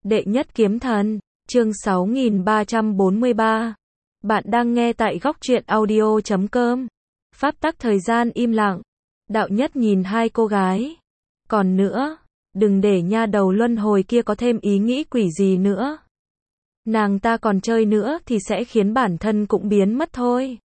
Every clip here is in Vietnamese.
Đệ nhất kiếm thần, chương 6343. Bạn đang nghe tại góc truyện audio.com. Pháp tắc thời gian im lặng. Đạo nhất nhìn hai cô gái. Còn nữa, đừng để nha đầu luân hồi kia có thêm ý nghĩ quỷ gì nữa. Nàng ta còn chơi nữa thì sẽ khiến bản thân cũng biến mất thôi.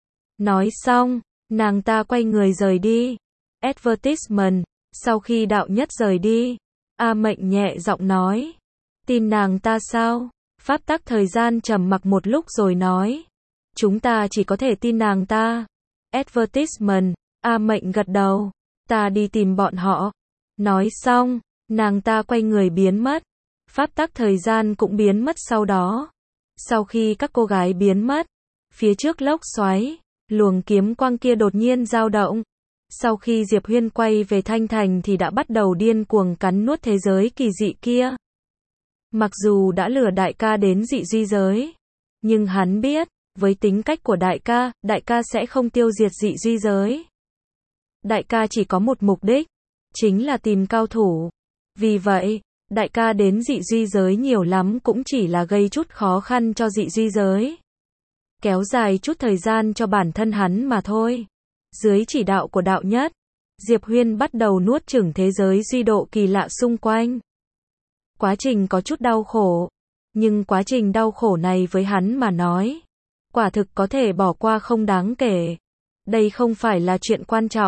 Nói xong, nàng ta quay người rời đi. Advertisement, sau khi đạo nhất rời đi, A Mệnh nhẹ giọng nói. Tin nàng ta sao? Pháp tắc thời gian trầm mặc một lúc rồi nói. Chúng ta chỉ có thể tin nàng ta. Advertisement, A Mệnh gật đầu. Ta đi tìm bọn họ. Nói xong, nàng ta quay người biến mất. Pháp tắc thời gian cũng biến mất sau đó. Sau khi các cô gái biến mất, phía trước lốc xoáy, luồng kiếm quang kia đột nhiên dao động. Sau khi Diệp Huyên quay về Thanh Thành thì đã bắt đầu điên cuồng cắn nuốt thế giới kỳ dị kia. Mặc dù đã lừa đại ca đến dị duy giới, nhưng hắn biết, với tính cách của đại ca sẽ không tiêu diệt dị duy giới. Đại ca chỉ có một mục đích, chính là tìm cao thủ. Vì vậy, đại ca đến dị duy giới nhiều lắm cũng chỉ là gây chút khó khăn cho dị duy giới. Kéo dài chút thời gian cho bản thân hắn mà thôi. Dưới chỉ đạo của đạo nhất, Diệp Huyên bắt đầu nuốt chửng thế giới duy độ kỳ lạ xung quanh. Quá trình có chút đau khổ, nhưng quá trình đau khổ này với hắn mà nói, quả thực có thể bỏ qua không đáng kể. Đây không phải là chuyện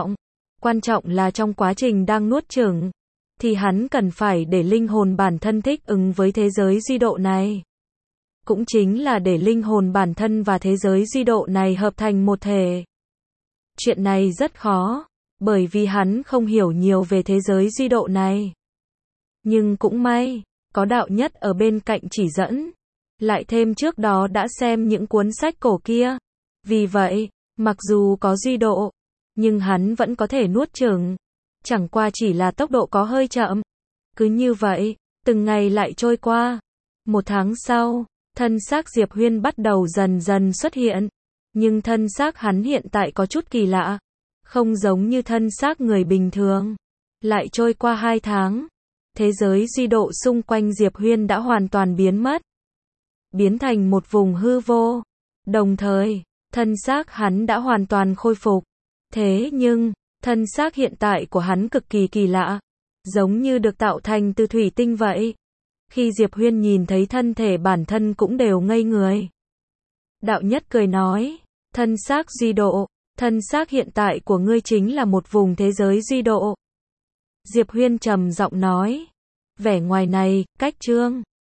quan trọng là trong quá trình đang nuốt chửng, thì hắn cần phải để linh hồn bản thân thích ứng với thế giới duy độ này. Cũng chính là để linh hồn bản thân và thế giới duy độ này hợp thành một thể. Chuyện này rất khó, bởi vì hắn không hiểu nhiều về thế giới duy độ này. Nhưng cũng may, có đạo nhất ở bên cạnh chỉ dẫn. Lại thêm trước đó đã xem những cuốn sách cổ kia. Vì vậy, mặc dù có duy độ, nhưng hắn vẫn có thể nuốt chửng. Chẳng qua chỉ là tốc độ có hơi chậm. Cứ như vậy, từng ngày lại trôi qua. Một tháng sau, thân xác Diệp Huyên bắt đầu dần dần xuất hiện. Nhưng thân xác hắn hiện tại có chút kỳ lạ. Không giống như thân xác người bình thường. Lại trôi qua 2 tháng. Thế giới duy độ xung quanh Diệp Huyên đã hoàn toàn biến mất. Biến thành một vùng hư vô. Đồng thời, thân xác hắn đã hoàn toàn khôi phục. Thế nhưng, thân xác hiện tại của hắn cực kỳ kỳ lạ. Giống như được tạo thành từ thủy tinh vậy. Khi Diệp Huyên nhìn thấy thân thể bản thân cũng đều ngây người. Đạo nhất cười nói, thân xác duy độ, thân xác hiện tại của ngươi chính là một vùng thế giới duy độ. Diệp Huyên trầm giọng nói, vẻ ngoài này, cách trương,